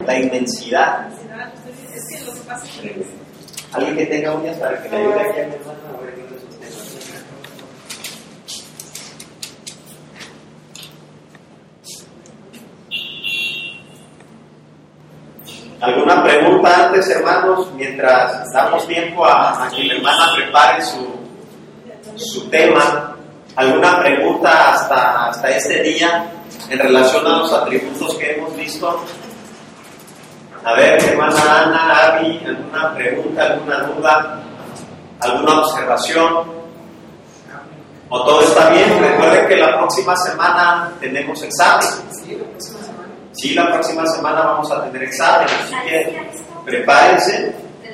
la inmensidad. Es que lo que pasa es que Alguien que tenga uñas para que le ayude aquí a mi hermana a ver esos temas. ¿Alguna pregunta antes, hermanos? Mientras damos tiempo a que mi hermana prepare su tema. ¿Alguna pregunta hasta este día en relación a los atributos que hemos visto? A ver, hermana Ana, Abby, ¿alguna pregunta, alguna duda, alguna observación? ¿O todo está bien? Recuerden que la próxima semana tenemos examen. Sí, la próxima semana vamos a tener examen, así que prepárense.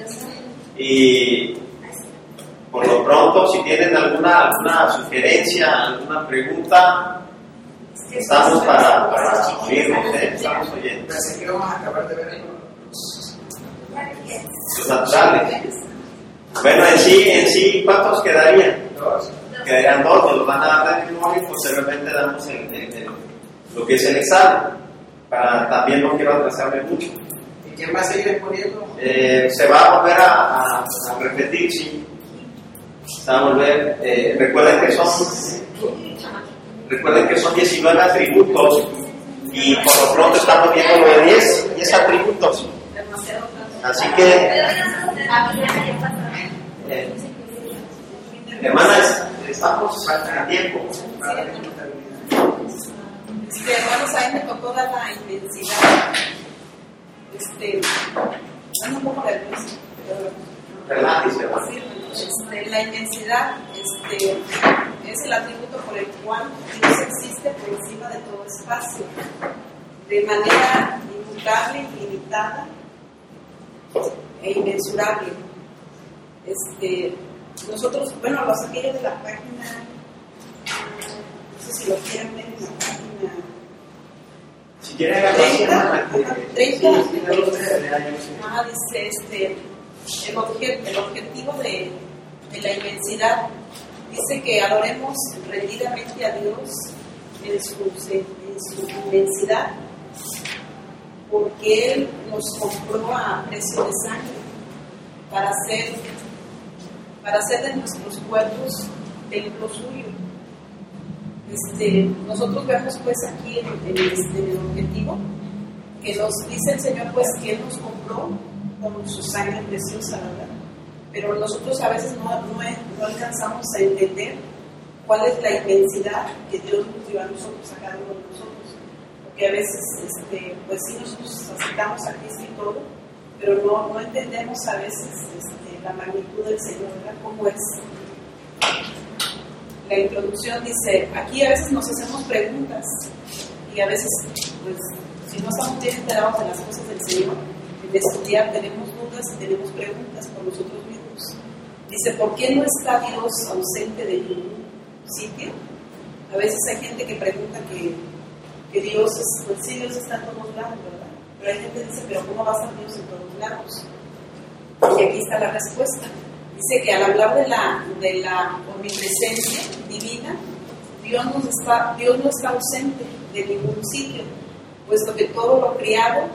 Y por lo pronto, si tienen alguna sugerencia, alguna pregunta, estamos para oírnos, estamos oyendo. Así que vamos a acabar de ver Los naturales. Bueno, en sí, ¿cuántos quedarían? Quedarían 2, nos los van a dar de memoria y posteriormente damos lo que es el examen. También no quiero atrasarme mucho. ¿Y quién va a seguir exponiendo? Se va a volver a repetir, sí. Se va a volver. Recuerden que son 19 atributos y por lo pronto estamos viendo lo de 10 atributos. Así que, hermanas, estamos a tiempo. Hermanos, a mí me tocó dar la inmensidad. Un poco nervioso. La inmensidad es el atributo por el cual Dios existe por encima de todo espacio, de manera inmutable, ilimitada e inmensurable. Nosotros, bueno, los aquellos de la página, no sé si lo quieren ver en la página. Si quieren 30, dice el objetivo de la inmensidad, dice que adoremos rendidamente a Dios en su inmensidad, porque Él nos compró a precio de sangre para hacer de nuestros cuerpos templo suyo. Nosotros vemos pues aquí en el objetivo que nos dice el Señor pues que Él nos compró con su sangre preciosa, ¿verdad? Pero nosotros a veces no alcanzamos a entender cuál es la inmensidad que Dios nos dio a nosotros, a cada uno de nosotros, porque a veces pues sí nosotros aceptamos a Cristo y todo, pero no entendemos a veces la magnitud del Señor, ¿verdad? Cómo es. La introducción dice, aquí a veces nos hacemos preguntas y a veces, pues, si no estamos bien enterados de las cosas del Señor, de estudiar, tenemos dudas y tenemos preguntas por nosotros mismos. Dice, ¿por qué no está Dios ausente de ningún sitio? A veces hay gente que pregunta que Dios, pues sí, Dios está en todos lados, ¿verdad? Pero hay gente que dice, ¿pero cómo va a estar Dios en todos lados? Y aquí está la respuesta. Dice que al hablar de la omnipresencia divina, Dios no está ausente de ningún sitio, puesto que todo lo criado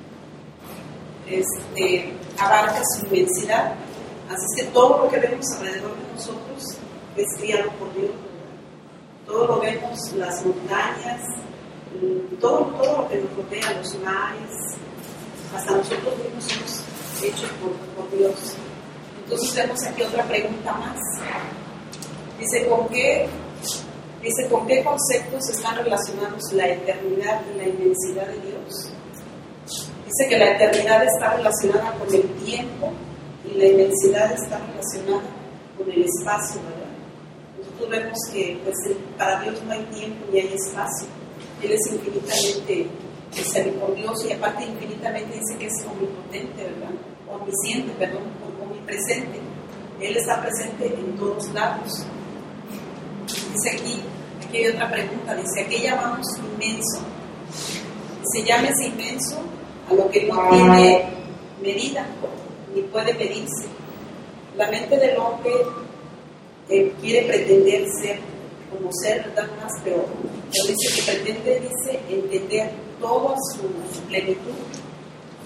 abarca su inmensidad. Así es que todo lo que vemos alrededor de nosotros es criado por Dios, ¿verdad? Todo lo vemos, las montañas, todo lo que nos rodea, los mares, hasta nosotros mismos somos hechos por Dios. Entonces vemos aquí otra pregunta más. Dice, ¿con qué conceptos están relacionados la eternidad y la inmensidad de Dios? Dice que la eternidad está relacionada con el tiempo y la inmensidad está relacionada con el espacio, ¿verdad? Nosotros vemos que pues, para Dios no hay tiempo ni hay espacio. Él es infinitamente misericordioso y aparte infinitamente dice que es omnipotente, ¿verdad? Omnipresente. Él está presente en todos lados. Dice aquí hay otra pregunta, dice, ¿a qué llamamos inmenso? Se llama ese inmenso a lo que no tiene medida ni puede medirse. La mente del hombre quiere pretender conocer, ¿verdad? Más, pero dice que pretende, entender toda su plenitud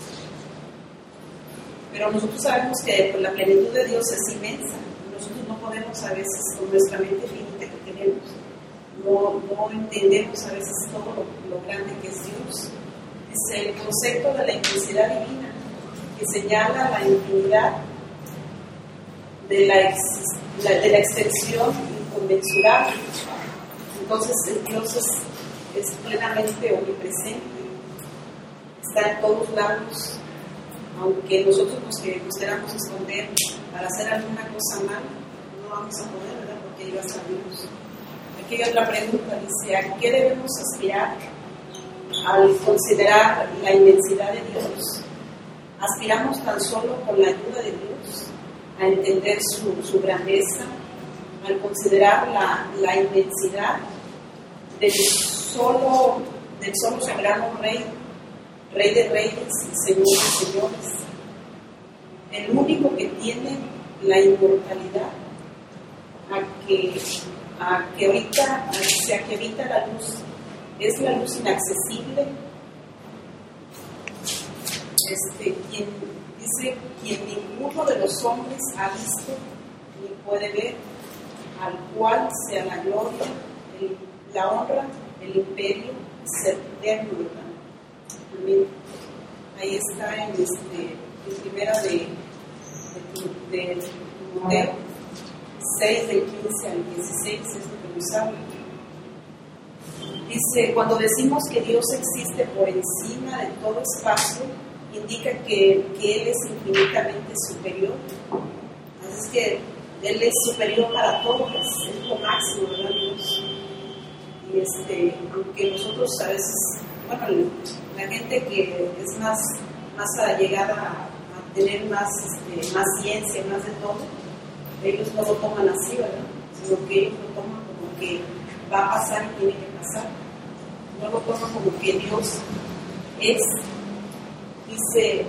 Pero nosotros sabemos que pues, la plenitud de Dios es inmensa. Nosotros no podemos a veces, con nuestra mente finita que tenemos, no entendemos a veces todo lo grande que es Dios. Es el concepto de la inmensidad divina, que señala la infinidad de la extensión inconmensurable. Entonces el Dios es plenamente omnipresente, está en todos lados. Aunque nosotros nos queramos esconder para hacer alguna cosa mal, no vamos a poder, ¿verdad? Porque Él va a estar Dios. Aquí hay otra pregunta, dice, ¿a qué debemos aspirar al considerar la inmensidad de Dios? ¿Aspiramos tan solo con la ayuda de Dios a entender su grandeza, al considerar la inmensidad del solo soberano Rey de reyes y Señor de señores, el único que tiene la inmortalidad, a que ahorita la luz, es la luz inaccesible, quien dice, quien ninguno de los hombres ha visto ni puede ver, al cual sea la gloria, la honra, el imperio, ser eterno, ¿verdad? Amén. Ahí está en primera de Timoteo 6, del 15 al 16, es lo que nos habla. Dice, cuando decimos que Dios existe por encima de todo espacio, indica que Él es infinitamente superior. Así es que Él es superior para todos, es lo máximo, ¿verdad, Dios? Y aunque nosotros a veces, bueno, la gente que es más allegada a tener más ciencia, más de todo, ellos no lo toman así, ¿verdad? Sino que ellos lo toman como que va a pasar y tiene que pasar. No lo toman como que Dios es. Dice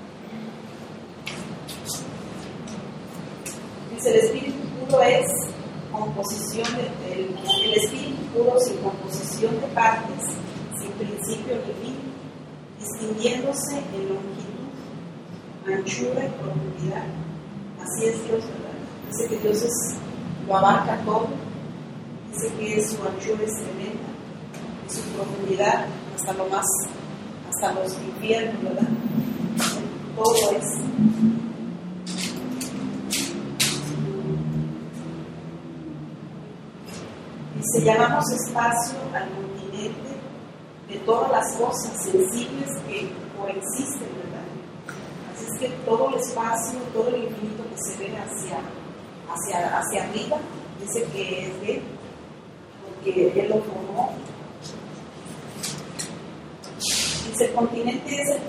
el espíritu puro es composición el espíritu puro sin composición de partes, sin principio ni fin, distinguiéndose en longitud, anchura y profundidad. Así es Dios, ¿verdad? Dice que Dios lo abarca todo, dice que su anchura es tremenda y su profundidad hasta los infiernos, ¿verdad? Todo es. Dice, llamamos espacio al continente de todas las cosas sensibles que coexisten, ¿verdad? Así es que todo el espacio, todo el infinito que se ve hacia arriba, dice que es de Él, porque Él lo formó. Dice, el continente es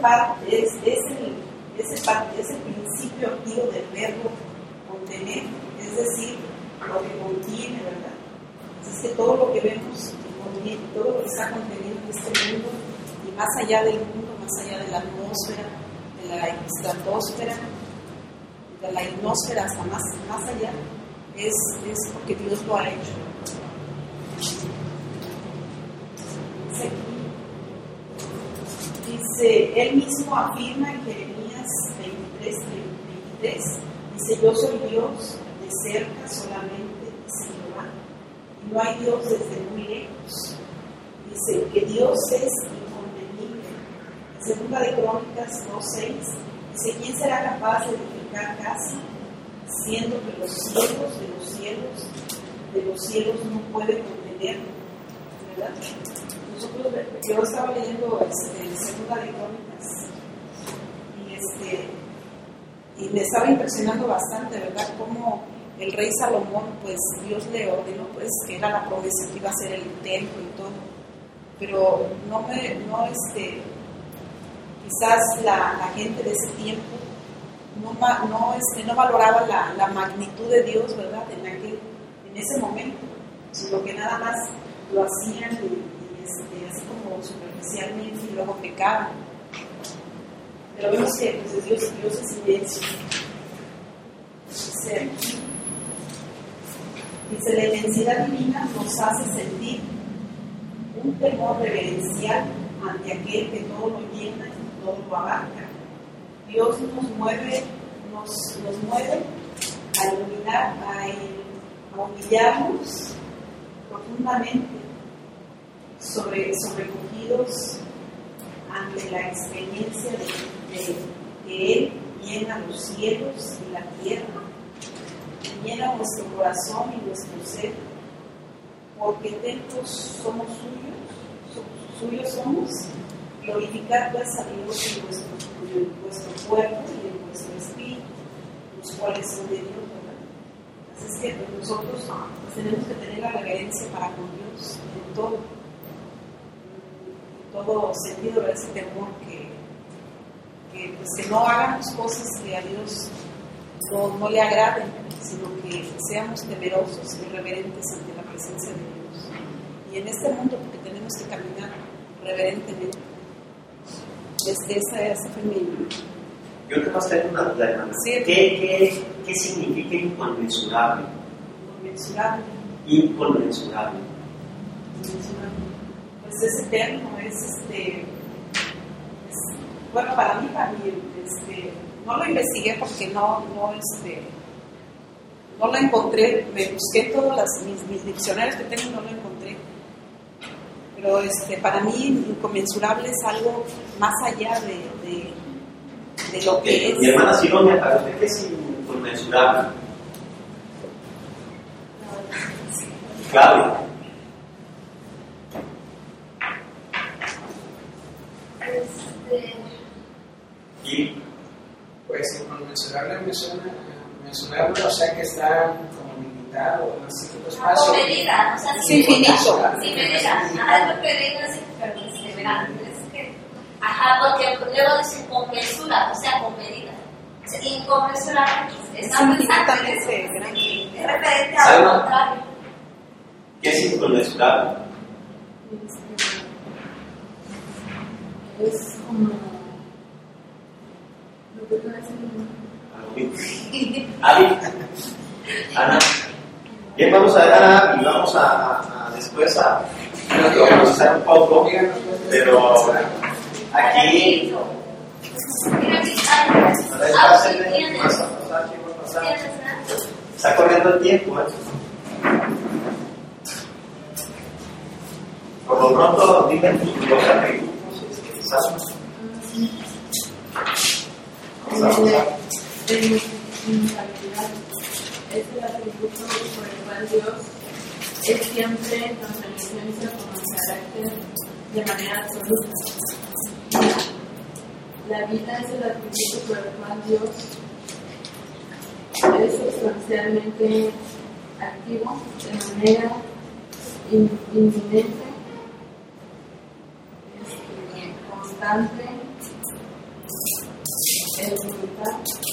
el principio activo del verbo contener, es decir, lo que contiene, ¿verdad? Así es que todo lo que vemos, todo lo que está contenido en este mundo, y más allá del mundo, más allá de la atmósfera, de la estratosfera, de la ionosfera, hasta más allá, es porque Dios lo ha hecho. Dice, Él mismo afirma en Jeremías 23, dice, yo soy Dios de cerca solamente y sin lugar, y no hay Dios desde muy lejos. Dice que Dios es incontenible. En Segunda de Crónicas 2:6 dice, ¿quién será capaz de edificar casa, siendo que los cielos de los cielos no pueden contenerlo? ¿Verdad? Yo estaba leyendo Segunda de Crónicas y me estaba impresionando bastante, ¿verdad? Como el rey Salomón, pues Dios le ordenó, pues que era la promesa que iba a ser el templo y todo, pero quizás la gente de ese tiempo no valoraba la magnitud de Dios, ¿verdad? En ese momento, sino que nada más lo hacían así como superficialmente y luego pecaban. Pero vemos que pues, Dios es inmenso. Dice, la inmensidad divina nos hace sentir un temor reverencial ante aquel que todo lo llena y todo lo abarca. Dios nos mueve a iluminar, a humillarnos profundamente, sobrecogidos ante la experiencia de que Él llena los cielos y la tierra, llena nuestro corazón y nuestro ser, porque templos somos suyos somos, glorificar pues a Dios en vuestro cuerpo y en vuestro espíritu, los cuales son de Dios, ¿verdad? Así es que pues, nosotros tenemos que tener la reverencia para con Dios en todo sentido, de ese temor que no hagamos cosas que a Dios no le agraden, sino que seamos temerosos y reverentes ante la presencia de Dios. Y en este mundo, porque tenemos que caminar reverentemente. Esa fue mi... Yo te más tengo una duda, hermana. Sí. ¿Qué significa inconmensurable? Inconmensurable. Inconmensurable. Pues es eterno, bueno, para mí, no lo investigué porque no lo encontré, me busqué todos mis diccionarios que tengo y no lo encontré. Pero para mí inconmensurable es algo más allá de lo que es. Mi hermana Silonia, ¿para usted qué es inconmensurable? Claro. ¿Y? Pues inconmensurable me suena mensurable, o sea que está como limitado en un cierto espacio. Con medida, o sea, sin finito. Sin medida. Ajá, es lo que digo, pero verán, es que, porque luego dicen con mesura, o sea, con medida. O sea, inconmensurable es referente a lo contrario. ¿Qué es inconmensurable? Es como lo que tú haces. Ana. Bien, vamos a dar y vamos a después a hacer un poco, pero aquí está corriendo el tiempo, Por lo pronto, dime los atributos que sabes. Es el atributo por el cual Dios es siempre nos representa como el carácter de manera absoluta. La vida es el atributo por el cual Dios es sustancialmente activo de manera inminente, constante, voluntad.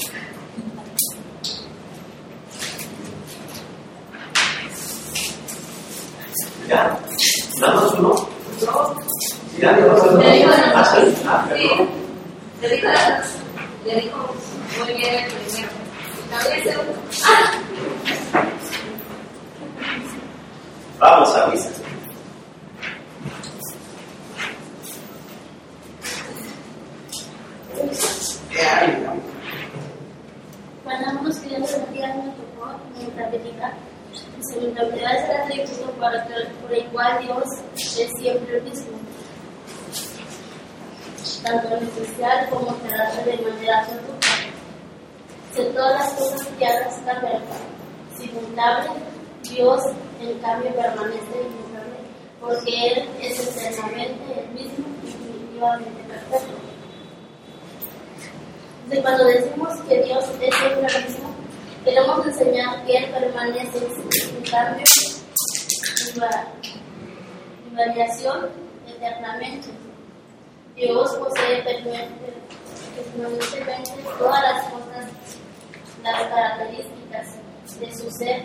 Ya, nada más uno. Ya, Le dijo muy bien el primero. También el segundo. Vamos a misa. Cuando ambos queríamos sentir nuestro amor, nuestra habilidad, nuestra habilidad es el atributo por el cual Dios es siempre el mismo, tanto en especial como en carácter de manera absoluta. Si todas las cosas creadas cambian, simultáneo, Dios en cambio permanece inmutable, porque Él es eternamente el mismo y definitivamente perfecto. De cuando decimos que Dios es siempre el mismo, queremos enseñar que Él permanece sin cambio y variación eternamente. Dios posee permanentemente todas las cosas, las características de su ser.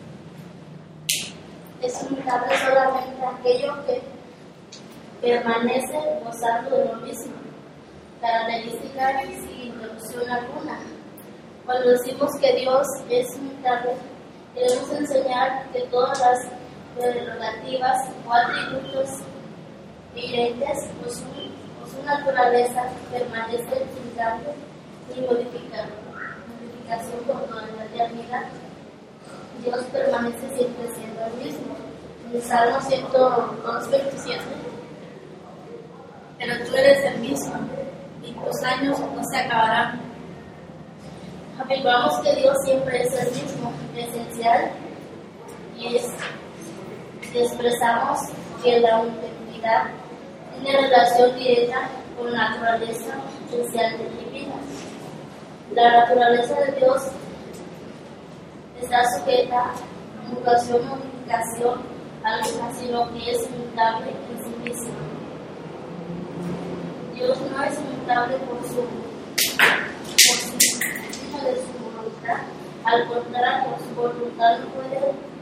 Es inmutable solamente aquello que permanece gozando de lo mismo, característica sin interrupción alguna. Cuando decimos que Dios es inmutable, queremos enseñar que todas las prerrogativas o atributos inherentes o su naturaleza permanecen sin cambio ni modificación por toda la eternidad. Dios permanece siempre siendo el mismo. En el Salmo 102:27, pero tú eres el mismo y tus años no se acabarán. Afirmamos que Dios siempre es el mismo, esencial, y expresamos que la unidad tiene relación directa con la naturaleza esencial de divina. La naturaleza de Dios está sujeta a mutación o modificación alguna, sino que es inmutable en sí mismo. Dios no es inmutable por sí mismo de su voluntad, al contrario, su voluntad no puede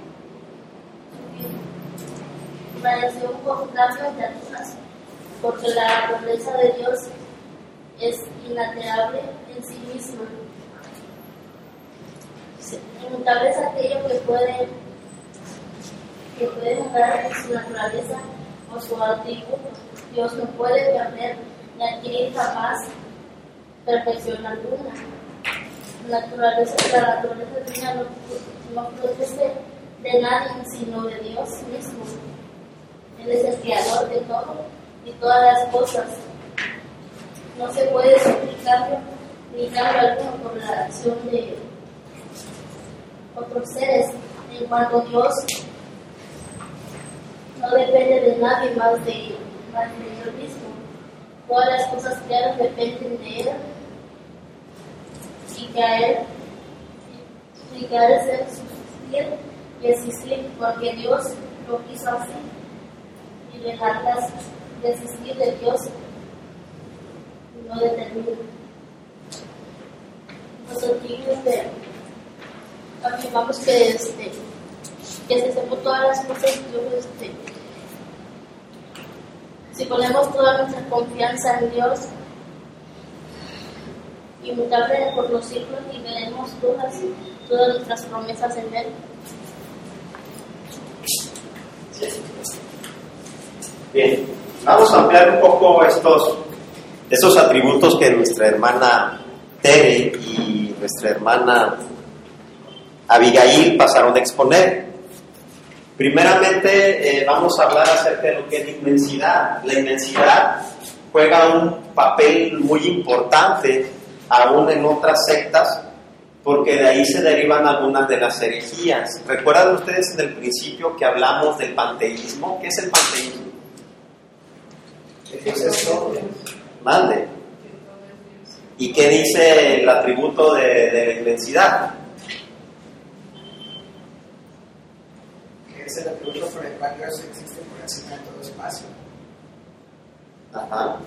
su variación por cambios de alturas, porque la naturaleza de Dios es inalterable en sí misma. Inmutable es aquello que puede mudar en su naturaleza o su atributo. Dios no puede cambiar ni adquirir jamás perfección alguna. La naturaleza divina no protege de nadie sino de Dios mismo. Él es el creador de todo y todas las cosas. No se puede sufrir cambio ni cambio alguno por la acción de otros seres. En cuanto a Dios, no depende de nadie más de Él mismo. Todas las cosas creadas dependen de Él y que a Él es subsistir y existir, porque Dios lo quiso así, y dejarlas de existir de Dios no determina. Nosotros afirmamos que si hacemos todas las cosas, Dios, si ponemos toda nuestra confianza en Dios, inmutable por los siglos, y veremos todas nuestras promesas en Él. Bien, vamos a ampliar un poco estos atributos que nuestra hermana Tere y nuestra hermana Abigail pasaron a exponer. Primeramente vamos a hablar acerca de lo que es la inmensidad. La inmensidad juega un papel muy importante aún en otras sectas, porque de ahí se derivan algunas de las herejías. ¿Recuerdan ustedes en el principio que hablamos del panteísmo? ¿Qué es el panteísmo? ¿Qué es esto? Mande. ¿Y qué dice el atributo de la inmensidad? Que es el atributo por el cual Dios existe por encima de todo espacio. Ajá.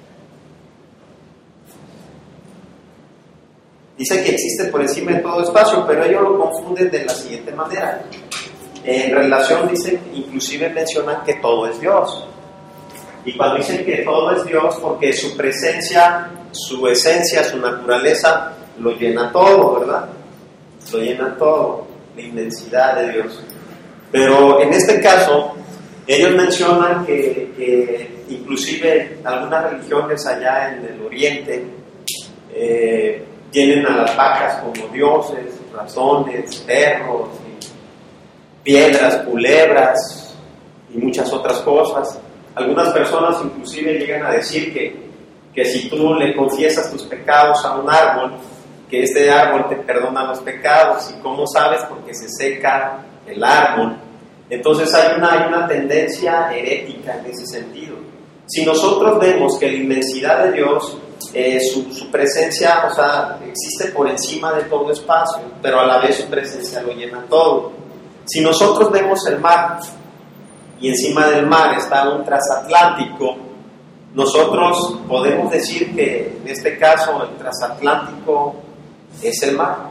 Dice que existe por encima de todo espacio, pero ellos lo confunden de la siguiente manera. En relación, dicen, inclusive mencionan que todo es Dios. Y cuando dicen que todo es Dios, porque su presencia, su esencia, su naturaleza, lo llena todo, ¿verdad? Lo llena todo, la inmensidad de Dios. Pero en este caso, ellos mencionan que inclusive algunas religiones allá en el Oriente tienen a las vacas como dioses, ratones, perros, piedras, culebras y muchas otras cosas. Algunas personas inclusive llegan a decir que si tú le confiesas tus pecados a un árbol, que este árbol te perdona los pecados. ¿Y cómo sabes? Porque se seca el árbol. Entonces hay una tendencia herética en ese sentido. Si nosotros vemos que la inmensidad de Dios, su presencia, o sea, existe por encima de todo espacio, pero a la vez su presencia lo llena todo. Si nosotros vemos el mar y encima del mar está un transatlántico, nosotros podemos decir que en este caso el transatlántico es el mar,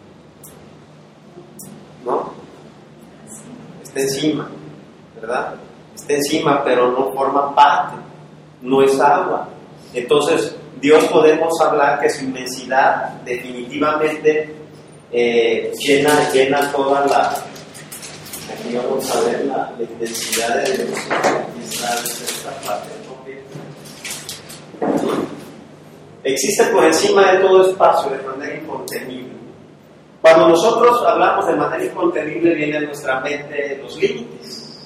¿no? Está encima, ¿verdad? Está encima, pero no forma parte, no es agua. Entonces, Dios podemos hablar que su inmensidad definitivamente llena toda la... Aquí vamos a ver la inmensidad de Dios. Aquí está esta parte. existe por encima de todo espacio de manera incontenible. Cuando nosotros hablamos de manera incontenible, viene a nuestra mente los límites.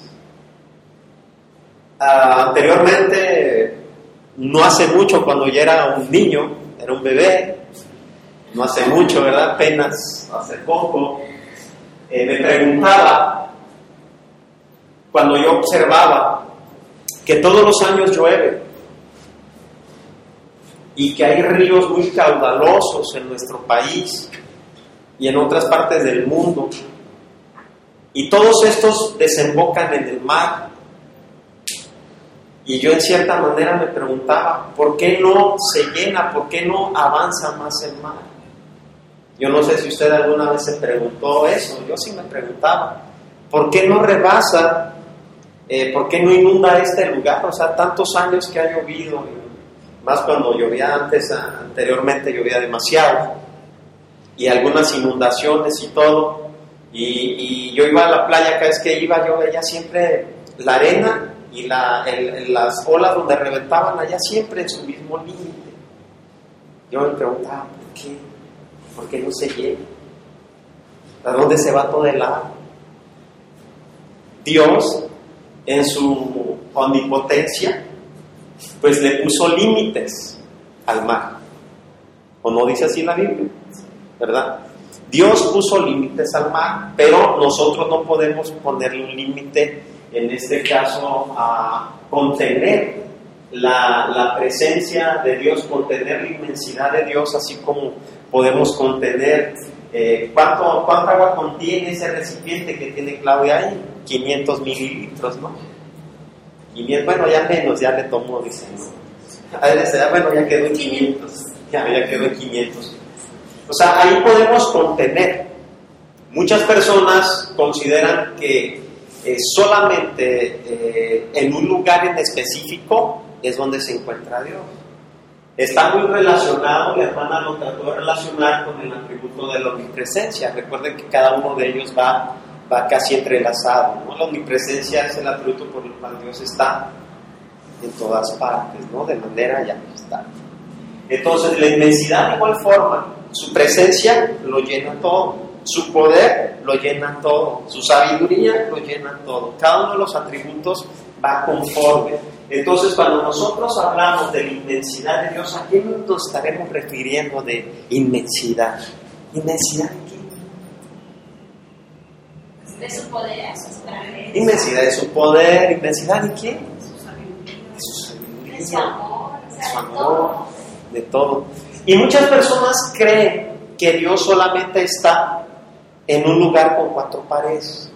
Anteriormente, no hace mucho, cuando yo era un niño, era un bebé, no hace mucho, ¿verdad? Apenas hace poco, me preguntaba, cuando yo observaba que todos los años llueve y que hay ríos muy caudalosos en nuestro país y en otras partes del mundo, y todos estos desembocan en el mar, y yo en cierta manera me preguntaba, ¿por qué no se llena? ¿Por qué no avanza más el mar? Yo no sé si usted alguna vez se preguntó eso. Yo sí me preguntaba, ¿por qué no rebasa? ¿Por qué no inunda este lugar? O sea, tantos años que ha llovido, más cuando llovía anteriormente llovía demasiado, y algunas inundaciones y todo, y yo iba a la playa, cada vez que iba yo veía siempre la arena y las olas donde reventaban allá siempre en su mismo límite. Yo me preguntaba, ¿por qué? ¿Por qué no se llena? ¿A dónde se va todo el agua? Dios, en su omnipotencia, pues le puso límites al mar. ¿O no dice así la Biblia? ¿Verdad? Dios puso límites al mar, pero nosotros no podemos ponerle un límite, en este caso, a contener la presencia de Dios, contener la inmensidad de Dios, así como podemos contener ¿cuánta agua contiene ese recipiente que tiene Claudia ahí? 500 mililitros, ¿no? Bueno, ya menos, ya le tomó, dice, ¿no? Bueno, ya quedó en 500, ya quedó en 500. O sea, ahí podemos contener. Muchas personas consideran que solamente en un lugar en específico es donde se encuentra Dios. Está muy relacionado, la hermana lo trató de relacionar con el atributo de la omnipresencia. Recuerden que cada uno de ellos va casi entrelazado, ¿no? La omnipresencia es el atributo por el cual Dios está en todas partes, ¿no? De manera ya está. Entonces, la inmensidad de igual forma, su presencia lo llena todo, su poder lo llena todo, su sabiduría lo llena todo. Cada uno de los atributos va conforme. Entonces, cuando nosotros hablamos de la inmensidad de Dios, ¿a qué nos estaremos refiriendo de inmensidad? ¿Inmensidad de qué? De su poder, su grandeza. Inmensidad de su poder, inmensidad de qué? De su sabiduría. De su amor, de su amor, de todo. Y muchas personas creen que Dios solamente está en un lugar con 4 paredes.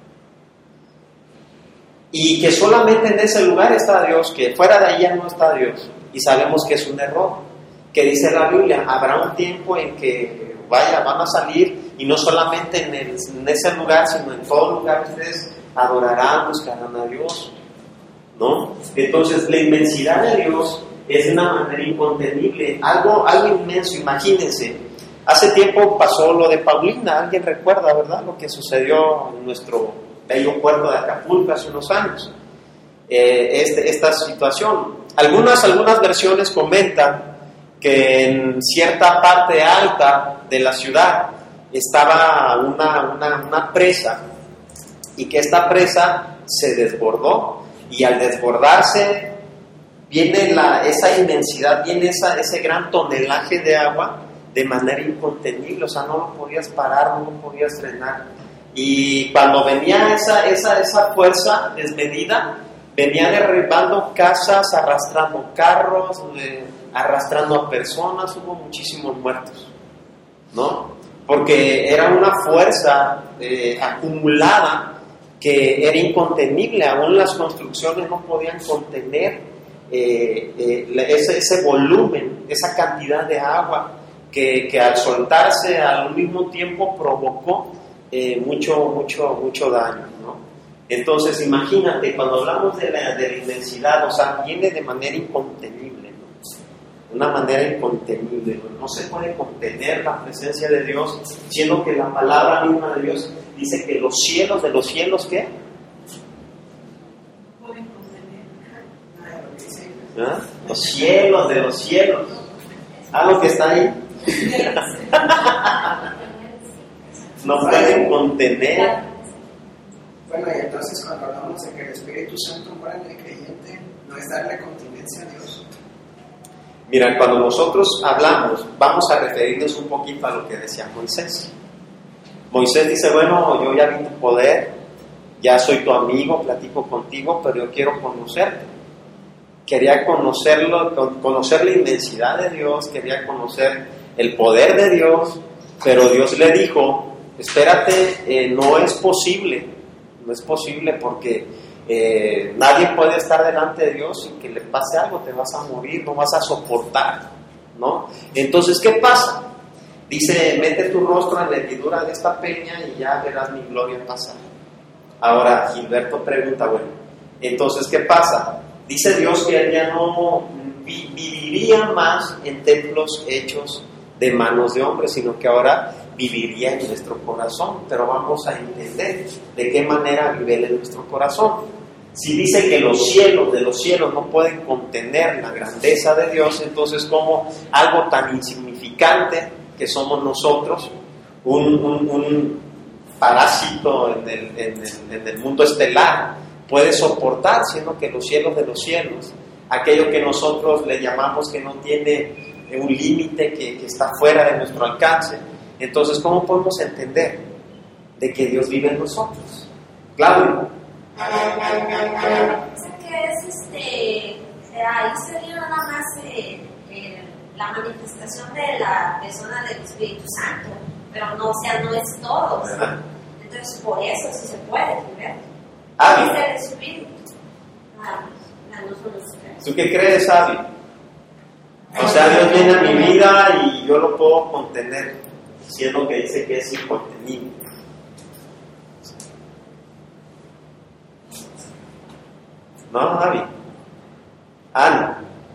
Y que solamente en ese lugar está Dios, que fuera de ahí ya no está Dios. Y sabemos que es un error. Que dice la Biblia, habrá un tiempo en que van a salir, y no solamente en ese lugar, sino en todo lugar ustedes adorarán, buscarán a Dios, ¿no? Entonces la inmensidad de Dios es de una manera incontenible, algo inmenso. Imagínense, hace tiempo pasó lo de Paulina, alguien recuerda, ¿verdad? Lo que sucedió en nuestro bello puerto de Acapulco hace unos años, esta situación. Algunas versiones comentan que en cierta parte alta de la ciudad estaba una presa, y que esta presa se desbordó, y al desbordarse viene esa inmensidad, viene ese gran tonelaje de agua de manera incontenible. O sea, no lo podías parar, no lo podías frenar. Y cuando venía esa fuerza desmedida, venía derribando casas, arrastrando carros, arrastrando a personas. Hubo muchísimos muertos, ¿no? Porque era una fuerza acumulada que era incontenible. Aún las construcciones no podían contener ese volumen, esa cantidad de agua que al soltarse al mismo tiempo provocó mucho daño, ¿no? Entonces imagínate, cuando hablamos de la inmensidad, o sea, viene de manera incontenible, ¿no? Una manera incontenible, ¿no? No se puede contener la presencia de Dios, siendo que la palabra misma de Dios dice que los cielos de los cielos, ¿qué? Pueden contener. ¿Ah? Los cielos de los cielos Algo que está ahí. No pueden contener. Bueno, y entonces cuando hablamos de que el Espíritu Santo mora en el creyente, no es darle continencia a Dios. Mira, cuando nosotros hablamos, vamos a referirnos un poquito a lo que decía Moisés. Moisés dice, bueno, yo ya vi tu poder, ya soy tu amigo, platico contigo, pero yo quiero conocerte. Quería conocerlo, conocer la inmensidad de Dios, quería conocer el poder de Dios, pero Dios le dijo, espérate, no es posible porque nadie puede estar delante de Dios sin que le pase algo, te vas a morir, no vas a soportar, ¿no? Entonces, ¿qué pasa? Dice, mete tu rostro en la hendidura de esta peña y ya verás mi gloria pasar. Ahora, Gilberto pregunta, bueno, entonces, ¿qué pasa? Dice Dios que él ya no viviría más en templos hechos de manos de hombres, sino que ahora viviría en nuestro corazón. Pero vamos a entender de qué manera vive él en nuestro corazón. Si dice que los cielos de los cielos no pueden contener la grandeza de Dios, entonces como algo tan insignificante que somos nosotros, un parásito en el mundo estelar, puede soportar, siendo que los cielos de los cielos, aquello que nosotros le llamamos que no tiene un límite, que está fuera de nuestro alcance. Entonces, ¿cómo podemos entender de que Dios vive en nosotros? Claudio. Ahí sería nada más la manifestación de la persona del Espíritu Santo, pero no, no es todo. ¿Verdad? Entonces, por eso sí se puede, ¿verdad? Abby. Es el Espíritu. No son los tres. ¿Tú qué crees, Abby? O sea, Dios viene a mi vida y yo lo puedo contener, siendo que dice que es incontenible. ¿No, Abby? Ana.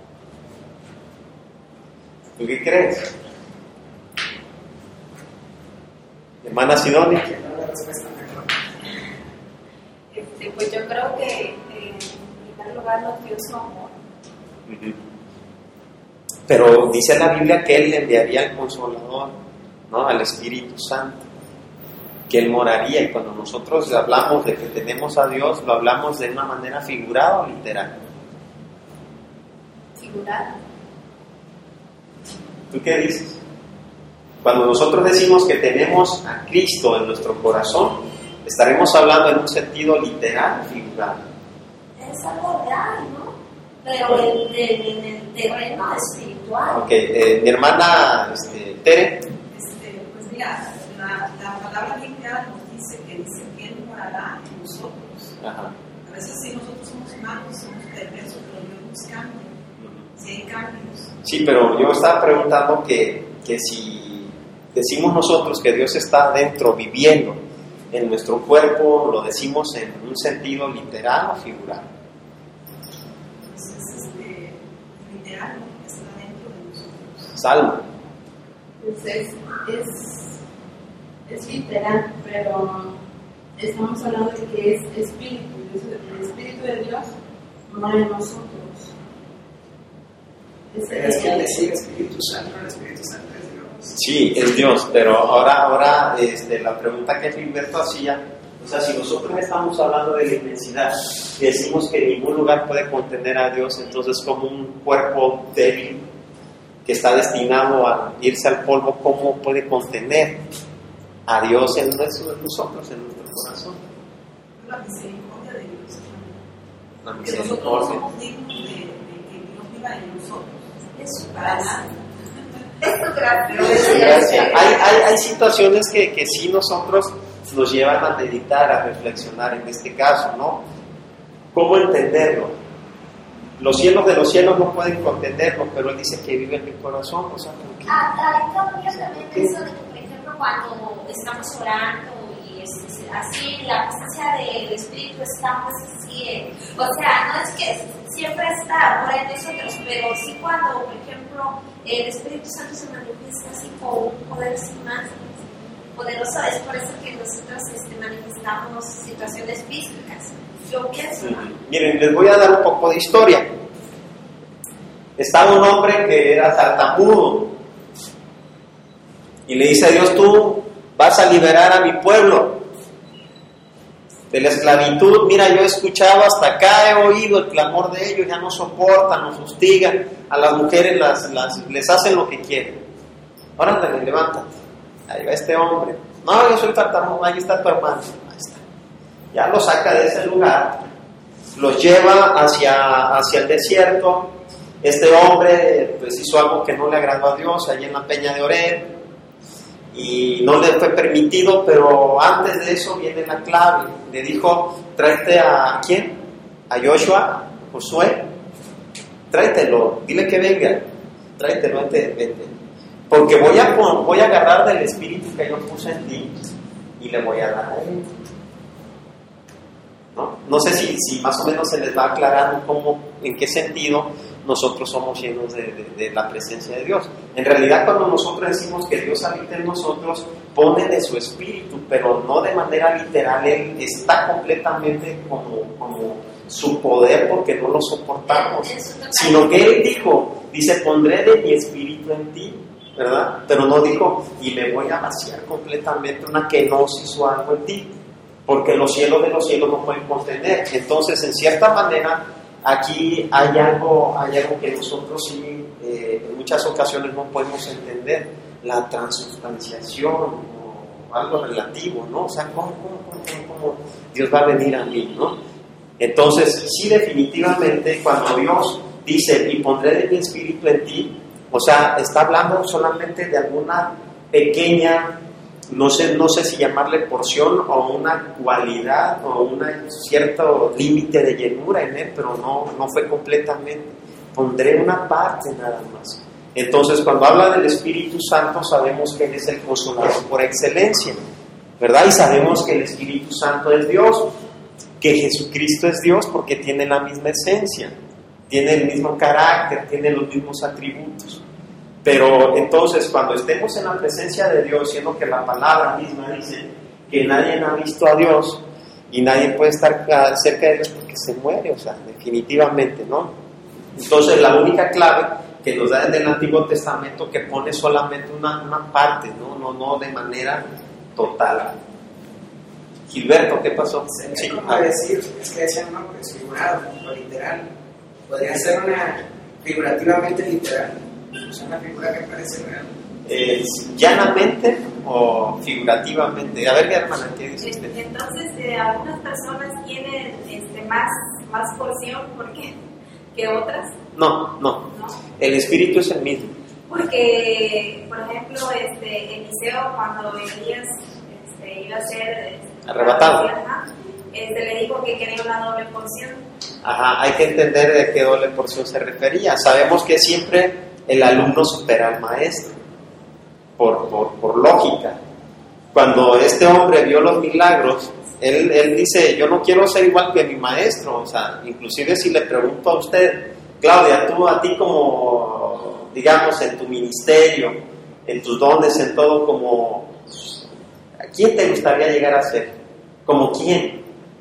¿Tú qué crees? Hermana Sidonia. Pues yo creo que en primer lugar nos dio su amor. Pero dice la Biblia que Él le enviaría al Consolador, ¿no? Al Espíritu Santo, que Él moraría. Y cuando nosotros hablamos de que tenemos a Dios, lo hablamos de una manera figurada o literal. Figurada. ¿Tú qué dices? Cuando nosotros decimos que tenemos a Cristo en nuestro corazón, estaremos hablando en un sentido literal o figurado. Es algo real, ¿no? Pero en el terreno espiritual. Ok, mi hermana Tere. Pues mira, la palabra bíblica nos dice que Él morará en nosotros. Ajá. A veces sí, nosotros somos humanos, somos perversos, pero Dios cambia. Si hay cambios. Sí, pero yo estaba preguntando que si decimos nosotros que Dios está dentro viviendo en nuestro cuerpo, ¿lo decimos en un sentido literal o figurado? Entonces, literal, ¿no? Está dentro de nosotros. Salmo. Pues es literal, pero estamos hablando de que es espíritu. El Espíritu de Dios mora en nosotros. Es que decir Espíritu Santo, el Espíritu Santo es Dios. Sí, es Dios, pero ahora la pregunta que Gilberto hacía, o sea, si nosotros estamos hablando de la inmensidad y decimos que ningún lugar puede contener a Dios, entonces como un cuerpo débil que está destinado a irse al polvo, ¿cómo puede contener a Dios en nosotros, en nuestro corazón? La misericordia de Dios. La Que nosotros misericordia. somos dignos de que Dios viva en nosotros. Es Para nada. Gracias. Hay situaciones que sí nosotros nos llevan a meditar, a reflexionar en este caso, ¿no? ¿Cómo entenderlo? Los cielos de los cielos no pueden contenerlo, pero Él dice que vive en mi corazón, o sea, ¿por qué? Yo también pienso de que, por ejemplo, cuando estamos orando y así, la presencia del Espíritu está pues así, o sea, no es que siempre está por en nosotros, pero sí cuando, por ejemplo, el Espíritu Santo se manifiesta así con un poder así más poderoso, es por eso que nosotros manifestamos situaciones físicas. Yo pienso, ¿no? Miren, les voy a dar un poco de historia. estaba un hombre que era tartamudo y le dice a Dios, tú vas a liberar a mi pueblo de la esclavitud. Mira, yo he escuchado hasta acá, he oído el clamor de ellos, ya no soportan, nos hostigan, a las mujeres les hacen lo que quieren. Ahora levántate, ahí va este hombre. No, yo soy tartamudo, ahí está tu hermano. Ahí está. Ya lo saca de ese lugar, los lleva hacia el desierto. Este hombre pues hizo algo que no le agradó a Dios allí en la peña de Oreb y no le fue permitido, pero antes de eso viene la clave. Le dijo, tráete a ¿quién? A Josué, tráetelo, dile que venga, tráetelo, vete. Porque voy a agarrar del espíritu que yo puse en ti y le voy a dar a él. No sé si más o menos se les va aclarando en qué sentido nosotros somos llenos de la presencia de Dios. En realidad, cuando nosotros decimos que Dios habita en nosotros, pone de su espíritu, pero no de manera literal. Él está completamente como su poder, porque no lo soportamos, sino que Él dice, pondré de mi espíritu en ti, ¿verdad? Pero no dijo, y me voy a vaciar completamente, una kenosis o algo en ti, porque los cielos de los cielos no pueden contener. Entonces, en cierta manera, aquí hay algo que nosotros sí, en muchas ocasiones no podemos entender, la transubstanciación o algo relativo, ¿no? O sea, ¿cómo Dios va a venir a mí, ¿no? Entonces, sí, definitivamente, cuando Dios dice, y pondré de mi espíritu en ti, o sea, está hablando solamente de alguna pequeña, no sé si llamarle porción o una cualidad o un cierto límite de llenura en él, pero no fue completamente. Pondré una parte nada más. Entonces, cuando habla del Espíritu Santo, sabemos que Él es el Consolador por excelencia, ¿verdad? Y sabemos que el Espíritu Santo es Dios, que Jesucristo es Dios porque tiene la misma esencia, tiene el mismo carácter, tiene los mismos atributos. Pero entonces, cuando estemos en la presencia de Dios, siendo que la palabra misma dice que nadie ha visto a Dios y nadie puede estar cerca de Dios porque se muere, o sea, definitivamente, ¿no? Entonces, la única clave que nos da en el Antiguo Testamento que pone solamente una parte, no de manera total. Gilberto, ¿qué pasó? Sí, ¿cómo decir? Es que decían, no, pues figurado, no literal. Podría ser una figurativamente literal. Es una figura que parece real. ¿Llanamente o figurativamente? A ver, mi hermana, ¿qué dice usted? Entonces, algunas personas tienen más porción que otras. No. El espíritu es el mismo. Porque, por ejemplo, Eliseo, cuando Elías iba a ser arrebatado, le dijo que quería una doble porción. Ajá, hay que entender de qué doble porción se refería. Sabemos que siempre el alumno supera al maestro, por lógica. Cuando este hombre vio los milagros, él dice, yo no quiero ser igual que mi maestro. O sea, inclusive si le pregunto a usted, Claudia, tú a ti como, digamos, en tu ministerio, en tus dones, en todo, como, ¿a quién te gustaría llegar a ser? ¿Como quién?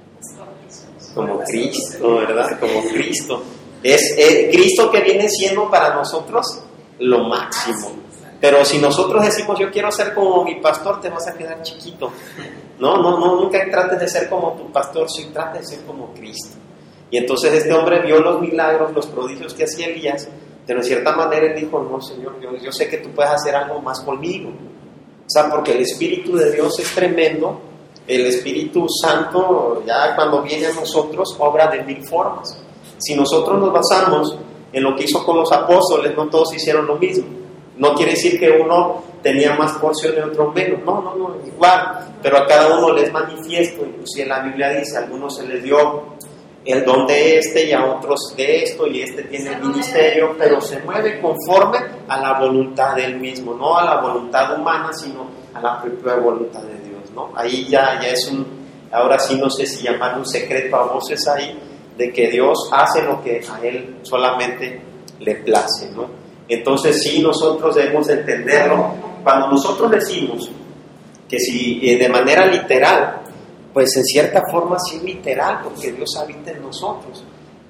Como Cristo, ¿verdad? Como Cristo. Es Cristo que viene siendo para nosotros lo máximo. Pero si nosotros decimos, yo quiero ser como mi pastor, te vas a quedar chiquito. No, nunca trates de ser como tu pastor, sí, trates de ser como Cristo. Y entonces este hombre vio los milagros, los prodigios que hacía Elías, pero en cierta manera él dijo, no, Señor, yo sé que tú puedes hacer algo más conmigo. O sea, porque el Espíritu de Dios es tremendo. El Espíritu Santo, ya cuando viene a nosotros, obra de mil formas. Si nosotros nos basamos en lo que hizo con los apóstoles, no todos hicieron lo mismo. No quiere decir que uno tenía más porción y otro menos. No, igual. Pero a cada uno les manifiesto. Inclusive la Biblia dice, a algunos se les dio el don de y a otros de esto, y tiene el ministerio, pero se mueve conforme a la voluntad del mismo, no a la voluntad humana, sino a la propia voluntad de Dios, ¿no? Ahí ya es ahora sí no sé si llamar un secreto a voces ahí, de que Dios hace lo que a Él solamente le place, ¿no? Entonces sí, nosotros debemos entenderlo. Cuando nosotros decimos que si de manera literal, pues en cierta forma sí es literal, porque Dios habita en nosotros,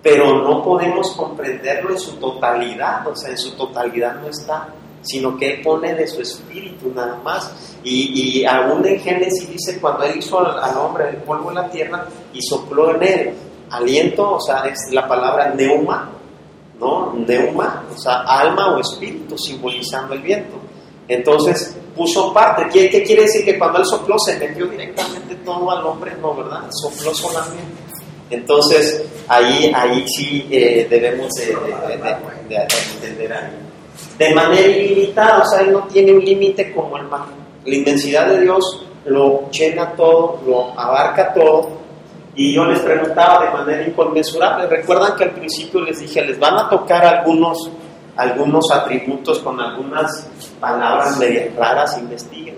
pero no podemos comprenderlo en su totalidad, o sea, en su totalidad no está, sino que Él pone de su espíritu nada más. Y aún en Génesis dice, cuando Él hizo al hombre del polvo de la tierra y sopló en él aliento, o sea, es la palabra neuma, ¿no? Neuma, o sea, alma o espíritu, simbolizando el viento. Entonces puso parte. ¿Qué quiere decir? Que cuando Él sopló se metió directamente todo al hombre, no, ¿verdad? Sopló solamente. Entonces ahí sí debemos de entender ahí. De manera ilimitada, o sea, Él no tiene un límite como el mar. La inmensidad de Dios lo llena todo, lo abarca todo. Y yo les preguntaba de manera inconmensurable. Recuerdan que al principio les dije, les van a tocar algunos atributos con algunas palabras medias raras. Investiguen.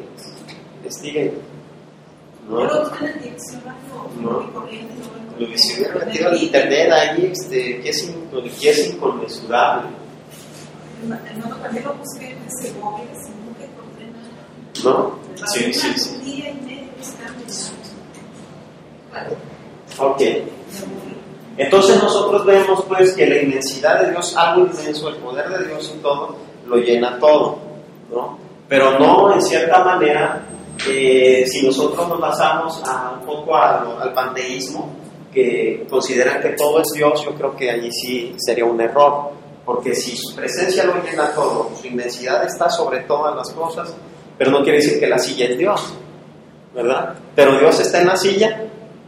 ¿No? Yo lo busqué en el diccionario No. corriente. Lo que se hubiera metido al internet ahí, que es inconmensurable. No, también lo busqué en Segovia, y nunca encontré nada. ¿No? Sí. Un día y medio buscando. Ok. Entonces nosotros vemos pues que la inmensidad de Dios, algo inmenso, el poder de Dios y todo, lo llena todo, ¿no? Pero no, en cierta manera, si nosotros nos basamos un poco al panteísmo, que consideran que todo es Dios, yo creo que allí sí sería un error, porque si su presencia lo llena todo, su inmensidad está sobre todas las cosas, pero no quiere decir que la silla es Dios, ¿verdad? Pero Dios está en la silla,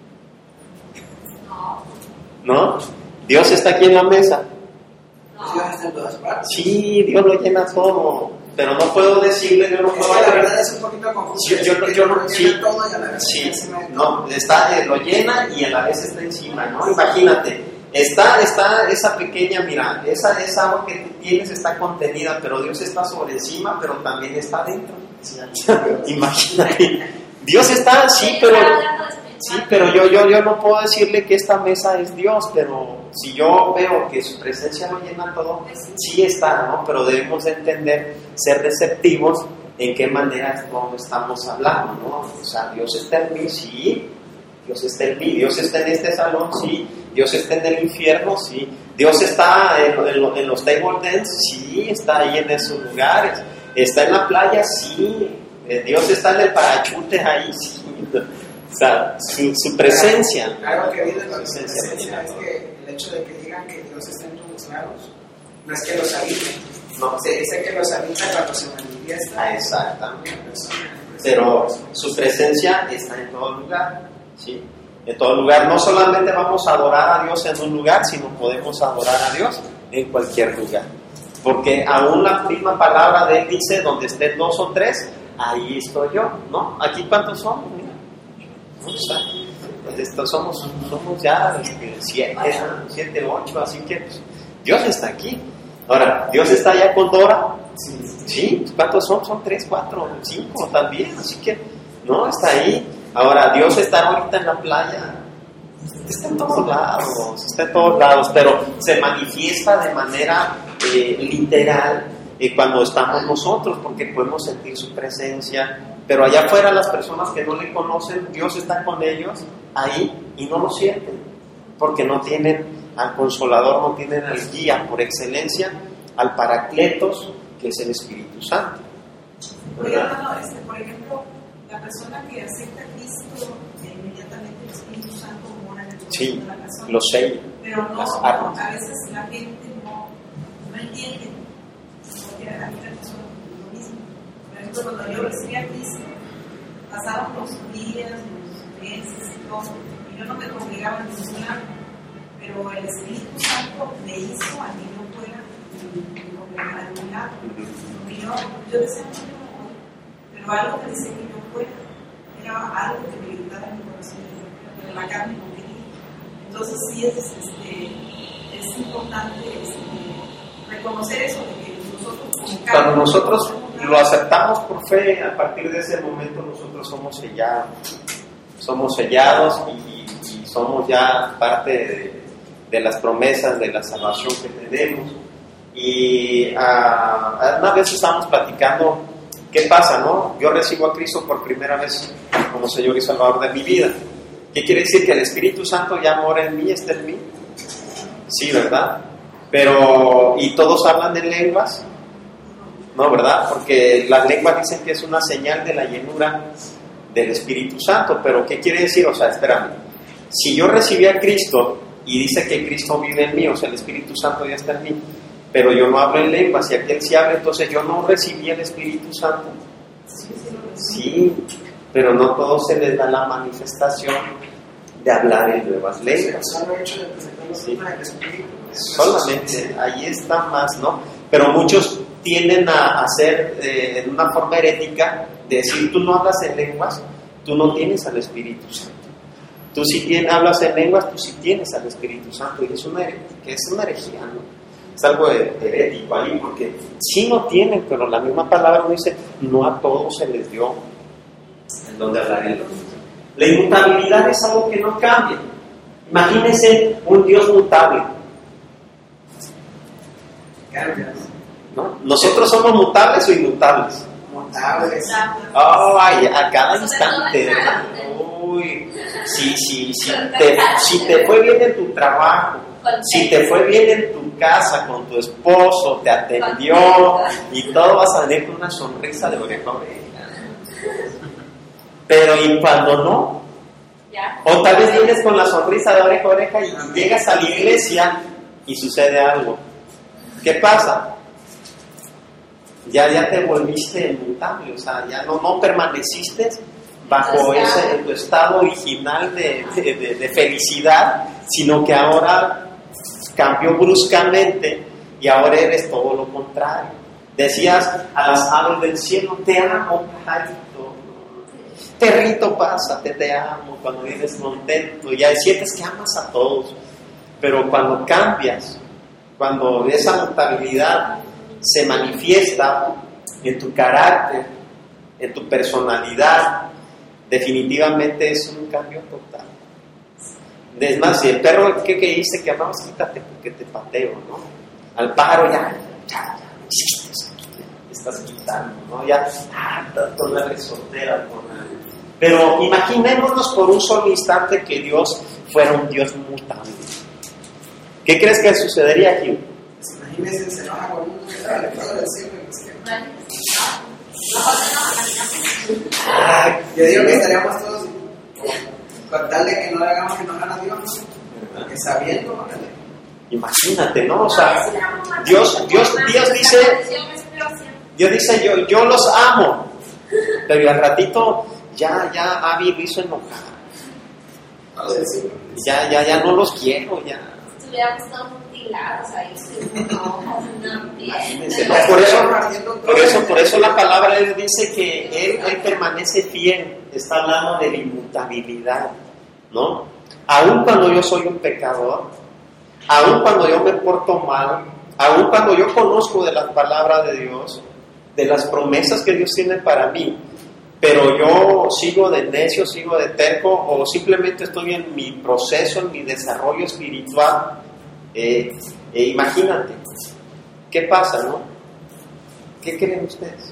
¿no? Dios está aquí en la mesa. Dios está en todas partes. Sí, Dios lo llena todo, pero no puedo decirle, yo no puedo la verdad es un poquito confuso. Yo no, sí, todo y a la vez sí, encima de no, todo. lo llena y a la vez está encima, ¿no? Imagínate, está esa pequeña, mira, esa agua que tú tienes está contenida, pero Dios está sobre encima, pero también está dentro. Imagínate, Dios está, sí, pero yo no puedo decirle que esta mesa es Dios, pero si yo veo que su presencia lo llena todo, sí está, ¿no? Pero debemos de entender, ser receptivos en qué manera no estamos hablando, ¿no? O sea, Dios está en mí, sí, Dios está en mí, Dios está en este salón, sí, Dios está en el infierno, sí, Dios está en los table dance, sí, está ahí en esos lugares, está en la playa, sí, Dios está en el parachute ahí, sí. O sea, su presencia. Claro que viene la presencia, es que el hecho de que digan que Dios está en todos lados, no es que los habite, No. se dice que los habita cuando se manifiesta. Exactamente. Pero su presencia está en todo lugar, ¿sí? En todo lugar. No solamente vamos a adorar a Dios en un lugar, sino podemos adorar a Dios en cualquier lugar. Porque aún la misma palabra de Él dice, donde estén 2 o 3, ahí estoy yo, ¿no? ¿Aquí cuántos somos? Mira. Somos ya 7, 8, así que pues, Dios está aquí. Ahora, Dios está allá con Dora. Sí, ¿cuántos son? Son 3, 4, 5 también, así que no, está ahí. Ahora, Dios está ahorita en la playa. Está en todos lados, pero se manifiesta de manera literal cuando estamos nosotros, porque podemos sentir su presencia. Pero allá afuera las personas que no le conocen, Dios está con ellos ahí y no lo sienten, porque no tienen al Consolador, no tienen al guía por excelencia, al Paracletos, que es el Espíritu Santo. Por ejemplo, la persona que acepta a Cristo, inmediatamente el Espíritu Santo mora en el corazón Sí, de la persona. los sellos, Pero no, las armas. a veces la gente no entiende, porque a mí me pasó lo mismo. Por ejemplo, cuando yo recibí a Cristo, pasaron los días, los meses y todo, y yo no me congregaba en ningún lado, pero el Espíritu Santo me hizo a que yo fuera congregar en ningún lado. Porque yo decía, no, pero algo me dice que yo fuera, era algo que me gritaba en mi corazón, pero la carne no quería. Entonces sí es importante reconocer eso, de que nosotros como carne, Cuando nosotros lo aceptamos por fe, a partir de ese momento nosotros somos sellados y somos ya parte de las promesas de la salvación que tenemos. Y una vez estábamos platicando, ¿qué pasa, no? Yo recibo a Cristo por primera vez como Señor y Salvador de mi vida. ¿Qué quiere decir? Que el Espíritu Santo ya mora en mí, está en mí. Sí, ¿verdad? Pero, ¿y todos hablan en lenguas? No, ¿verdad? Porque las lenguas dicen que es una señal de la llenura del Espíritu Santo. Pero, ¿qué quiere decir? O sea, espérame. Si yo recibí a Cristo y dice que Cristo vive en mí, o sea, el Espíritu Santo ya está en mí, pero yo no hablo en lenguas y aquel sí habla, entonces yo no recibí el Espíritu Santo. Sí, pero no todos se les da la manifestación de hablar en nuevas lenguas. Sí. Solamente, ahí está más, ¿no? Pero muchos tienden a hacer en una forma herética, de decir, tú no hablas en lenguas, tú no tienes al Espíritu Santo. Tú sí hablas en lenguas, tú sí tienes al Espíritu Santo. Y es una herejía, ¿no? Es algo herético ahí, porque sí no tienen, pero la misma palabra dice, no a todos se les dio el don de hablar en lenguas. La inmutabilidad es algo que no cambia. Imagínense un Dios mutable. ¿No? ¿Nosotros somos mutables o inmutables? Mutables. Ay, a cada instante. Uy, si te fue bien en tu trabajo, si te fue bien en tu casa con tu esposo, te atendió y todo, vas a venir con una sonrisa de oreja a oreja. Pero ¿y cuando no? O tal vez vienes con la sonrisa de oreja a oreja y llegas a la iglesia y sucede algo. ¿Qué pasa? Ya te volviste inmutable, o sea, ya no permaneciste bajo ese tu estado original de felicidad, sino que ahora cambió bruscamente y ahora eres todo lo contrario. Decías a las aves del cielo, te amo, pajarito. Perrito, pásate, te amo. Cuando vienes contento, ya sientes que amas a todos. Pero cuando cambias, cuando esa mutabilidad se manifiesta en tu carácter, en tu personalidad, definitivamente es un cambio total. Es más, si el perro que dice que amamos, quítate porque te pateo, ¿no? Al pájaro ya estás quitando, ¿no? Ya, con la resortera, pero imaginémonos por un solo instante que Dios fuera un Dios mutable. ¿Qué crees que sucedería aquí? Imagínense, se enoja con un le puedo decir, yo digo que estaríamos todos con tal de que no le hagamos enojar a Dios, que sabiendo, ¿no? Imagínate, ¿no? O sea, Dios dice, yo los amo, pero al ratito ya Abby lo hizo enojar. Ya no los quiero, ya. Estuviéramos todos mutilados ahí, por eso la palabra de Dios dice que Él permanece fiel, está hablando de la inmutabilidad, ¿no? Aun cuando yo soy un pecador, aun cuando yo me porto mal, aun cuando yo conozco de las palabras de Dios, de las promesas que Dios tiene para mí, pero yo sigo de necio, sigo de terco, o simplemente estoy en mi proceso, en mi desarrollo espiritual. Imagínate, ¿qué pasa, no? ¿Qué creen ustedes?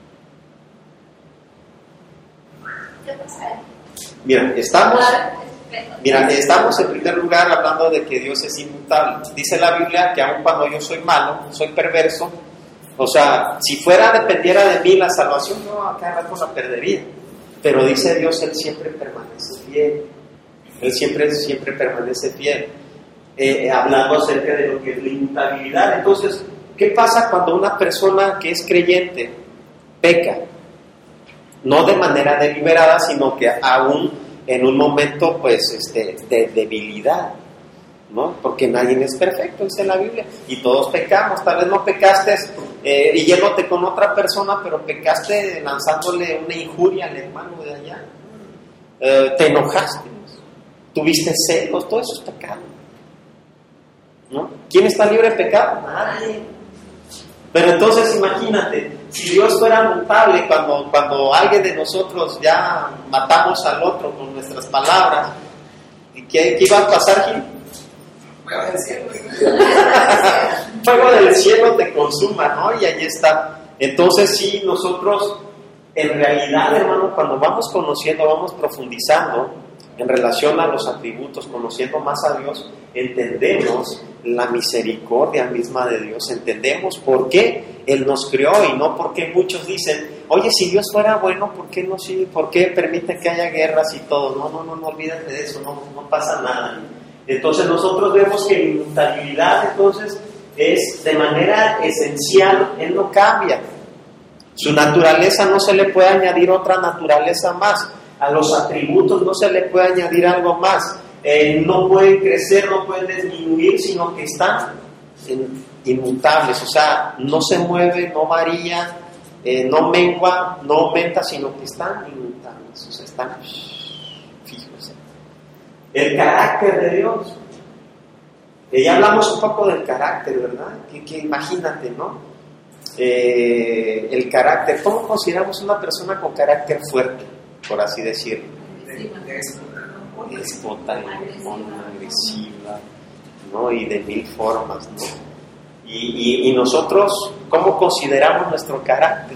¿Qué pasa? Mira, estamos en primer lugar hablando de que Dios es inmutable. Dice la Biblia que aun cuando yo soy malo, soy perverso, o sea, si dependiera de mí la salvación, yo a cada rato la perdería. Pero dice Dios, Él siempre permanece fiel. Él siempre permanece fiel. Hablando acerca de lo que es la inmutabilidad. Entonces, ¿qué pasa cuando una persona que es creyente peca? No de manera deliberada, sino que aún en un momento pues de debilidad, ¿no? Porque nadie es perfecto, dice la Biblia, y todos pecamos. Tal vez no pecaste yéndote con otra persona, pero pecaste lanzándole una injuria al hermano de allá, te enojaste, tuviste celos, todo eso es pecado, ¿no? ¿Quién está libre de pecado? Nadie. Pero entonces imagínate, si Dios fuera mutable cuando alguien de nosotros ya matamos al otro con nuestras palabras, ¿qué iba a pasar, Gil? Fuego del cielo. Fuego del cielo te consuma, ¿no? Y ahí está. Entonces sí, nosotros en realidad, hermano, cuando vamos conociendo, vamos profundizando, en relación a los atributos, conociendo más a Dios, entendemos la misericordia misma de Dios, entendemos por qué Él nos creó y no porque muchos dicen, oye, si Dios fuera bueno, ¿por qué no sí? ¿Por qué permite que haya guerras y todo? No olvídate de eso, no pasa nada. Entonces nosotros vemos que la inmutabilidad entonces es de manera esencial, Él no cambia. Su naturaleza no se le puede añadir otra naturaleza más. A los atributos no se le puede añadir algo más. No pueden crecer, no pueden disminuir, sino que están inmutables. O sea, no se mueve, no varía, no mengua, no aumenta, sino que están inmutables. O sea, están fijos. El carácter de Dios. Ya hablamos un poco del carácter, ¿verdad? Que imagínate, ¿no? El carácter. ¿Cómo consideramos una persona con carácter fuerte, por así decirlo? Déspota, agresiva, ¿no? Y de mil formas, ¿no? Y nosotros, ¿cómo consideramos nuestro carácter?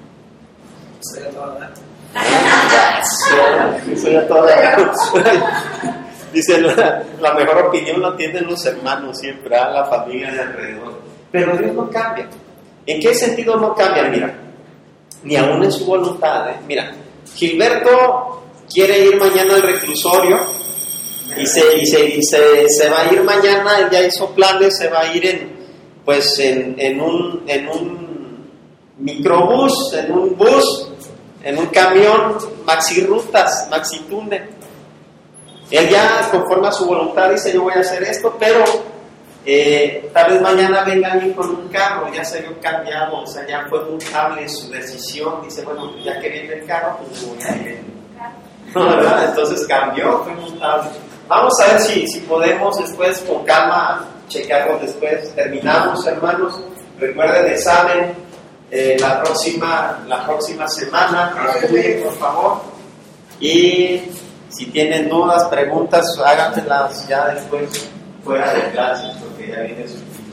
Soy a toda. Dice, la mejor opinión la tienen los hermanos siempre, la familia de alrededor. Pero Dios no cambia. ¿En qué sentido no cambia? Mira, ni aún en su voluntad. Mira, Gilberto quiere ir mañana al reclusorio y se va a ir mañana, él ya hizo planes, se va a ir en un microbús, en un bus, en un camión, maxirrutas, maxitúnel. Él ya, conforme a su voluntad, dice, yo voy a hacer esto, pero tal vez mañana venga alguien con un carro, ya se vio cambiado, o sea, ya fue mutable su decisión, dice, bueno, ya que viene el carro, pues me voy a ir en ¿no, verdad? Entonces cambió, fue mutable. Vamos a ver si podemos después, con calma, checarlo después. Terminamos, hermanos. Recuerden, examen la próxima semana. Estudien, por favor. Y si tienen dudas, preguntas, háganselas ya después fuera de clases, porque ya viene su